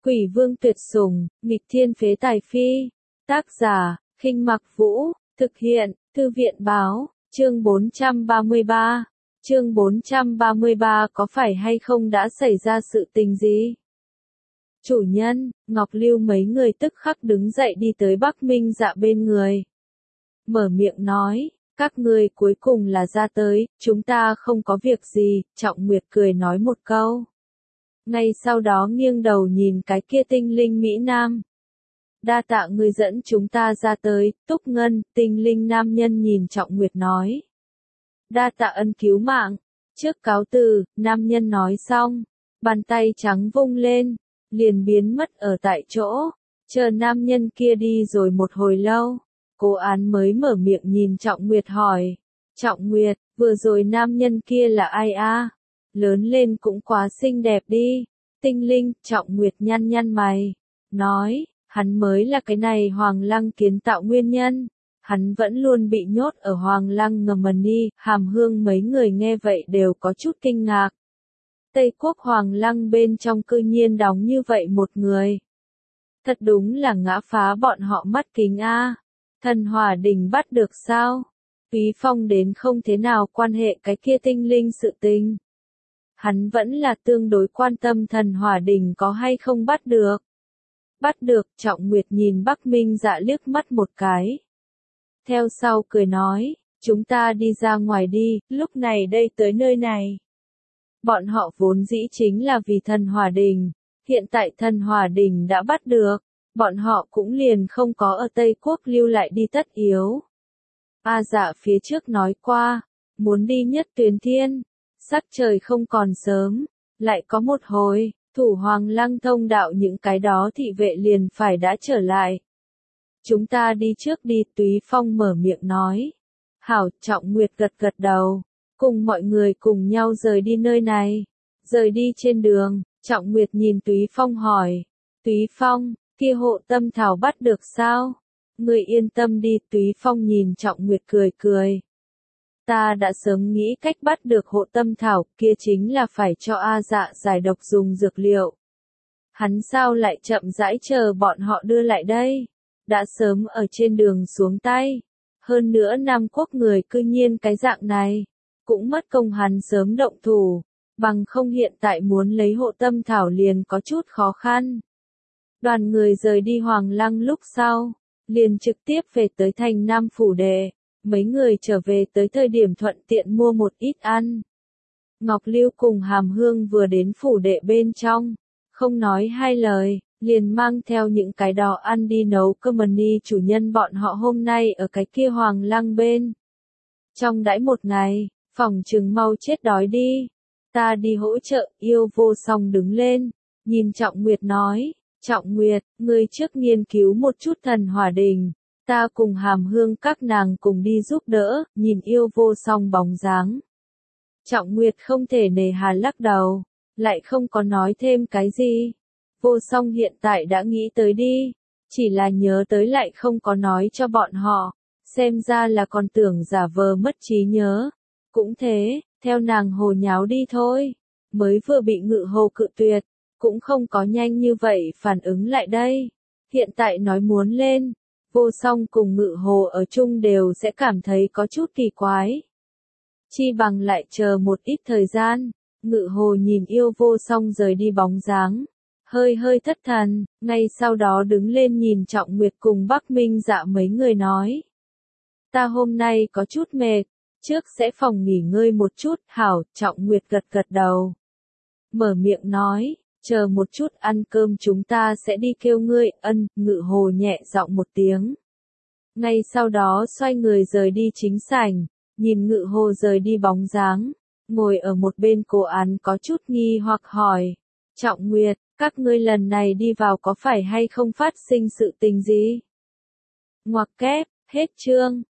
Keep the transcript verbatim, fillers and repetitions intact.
Quỷ vương tuyệt sủng, nghịch thiên phế tài phi. Tác giả, Khinh Mặc Vũ, thực hiện, Thư viện báo, chương bốn trăm ba mươi ba. Chương bốn trăm ba mươi ba có phải hay không đã xảy ra sự tình gì? Chủ nhân, Ngọc Lưu mấy người tức khắc đứng dậy đi tới Bắc Minh Dạ bên người. Mở miệng nói, các ngươi cuối cùng là ra tới, chúng ta không có việc gì, Trọng Nguyệt cười nói một câu. Ngay sau đó nghiêng đầu nhìn cái kia tinh linh Mỹ Nam. Đa tạ ngươi dẫn chúng ta ra tới, Túc Ngân, tinh linh nam nhân nhìn Trọng Nguyệt nói. Đa tạ ân cứu mạng, trước cáo từ, nam nhân nói xong, bàn tay trắng vung lên, liền biến mất ở tại chỗ, chờ nam nhân kia đi rồi một hồi lâu, Cố Án mới mở miệng nhìn Trọng Nguyệt hỏi. Trọng Nguyệt, vừa rồi nam nhân kia là ai a? Lớn lên cũng quá xinh đẹp đi. Tinh linh, Trọng Nguyệt nhăn nhăn mày, nói, hắn mới là cái này Hoàng Lăng kiến tạo nguyên nhân. Hắn vẫn luôn bị nhốt ở Hoàng Lăng ngầm đi, Hàm Hương mấy người nghe vậy đều có chút kinh ngạc. Tây Quốc Hoàng Lăng bên trong cư nhiên đóng như vậy một người. Thật đúng là ngã phá bọn họ mắt kính a. Thần Hỏa Đình bắt được sao? Túy Phong đến không thế nào quan hệ cái kia tinh linh sự tình. Hắn vẫn là tương đối quan tâm Thần Hỏa Đình có hay không bắt được. Bắt được, Trọng Nguyệt nhìn Bắc Minh Dạ liếc mắt một cái. Theo sau cười nói, chúng ta đi ra ngoài đi, lúc này đây tới nơi này. Bọn họ vốn dĩ chính là vì Thần Hỏa Đình, hiện tại Thần Hỏa Đình đã bắt được, bọn họ cũng liền không có ở Tây Quốc lưu lại đi tất yếu. A Dạ phía trước nói qua, muốn đi Nhất Tuyến Thiên, sắc trời không còn sớm, lại có một hồi, thủ Hoàng Lăng thông đạo những cái đó thị vệ liền phải đã trở lại. Chúng ta đi trước đi, Túy Phong mở miệng nói. Hảo, Trọng Nguyệt gật gật đầu, cùng mọi người cùng nhau rời đi nơi này. Rời đi trên đường, Trọng Nguyệt nhìn Túy Phong hỏi. Túy Phong, kia hộ tâm thảo bắt được sao? Người yên tâm đi, Túy Phong nhìn Trọng Nguyệt cười cười. Ta đã sớm nghĩ cách bắt được hộ tâm thảo, kia chính là phải cho A Dạ giải độc dùng dược liệu. Hắn sao lại chậm rãi chờ bọn họ đưa lại đây? Đã sớm ở trên đường xuống tay. Hơn nữa Nam Quốc người cư nhiên cái dạng này, cũng mất công hắn sớm động thủ, bằng không hiện tại muốn lấy hộ tâm thảo liền có chút khó khăn. Đoàn người rời đi Hoàng Lăng lúc sau, liền trực tiếp về tới thành Nam Phủ Đệ, mấy người trở về tới thời điểm thuận tiện mua một ít ăn. Ngọc Lưu cùng Hàm Hương vừa đến Phủ Đệ bên trong, không nói hai lời, liền mang theo những cái đó ăn đi nấu cơm đi, chủ nhân bọn họ hôm nay ở cái kia Hoàng Lăng bên. Trong đãi một ngày, phòng chừng mau chết đói đi, ta đi hỗ trợ. Yêu Vô Song đứng lên, nhìn Trọng Nguyệt nói, Trọng Nguyệt, ngươi trước nghiên cứu một chút Thần Hỏa Đình, ta cùng Hàm Hương các nàng cùng đi giúp đỡ. Nhìn Yêu Vô Song bóng dáng, Trọng Nguyệt không thể nề hà lắc đầu, lại không có nói thêm cái gì. Vô Song hiện tại đã nghĩ tới đi, chỉ là nhớ tới lại không có nói cho bọn họ, xem ra là còn tưởng giả vờ mất trí nhớ. Cũng thế, theo nàng hồ nháo đi thôi, mới vừa bị Ngự Hồ cự tuyệt, cũng không có nhanh như vậy phản ứng lại đây. Hiện tại nói muốn lên, Vô Song cùng Ngự Hồ ở chung đều sẽ cảm thấy có chút kỳ quái. Chi bằng lại chờ một ít thời gian. Ngự Hồ nhìn Yêu Vô Song rời đi bóng dáng, hơi hơi thất thần, ngay sau đó đứng lên nhìn Trọng Nguyệt cùng Bắc Minh Dạ mấy người nói. Ta hôm nay có chút mệt, trước sẽ phòng nghỉ ngơi một chút. Hảo, Trọng Nguyệt gật gật đầu. Mở miệng nói, chờ một chút ăn cơm chúng ta sẽ đi kêu ngươi. Ân, Ngự Hồ nhẹ giọng một tiếng. Ngay sau đó xoay người rời đi chính sảnh, nhìn Ngự Hồ rời đi bóng dáng, ngồi ở một bên Cố Án có chút nghi hoặc hỏi. Trọng Nguyệt, các ngươi lần này đi vào có phải hay không phát sinh sự tình gì? Ngoặc kép, hết chương.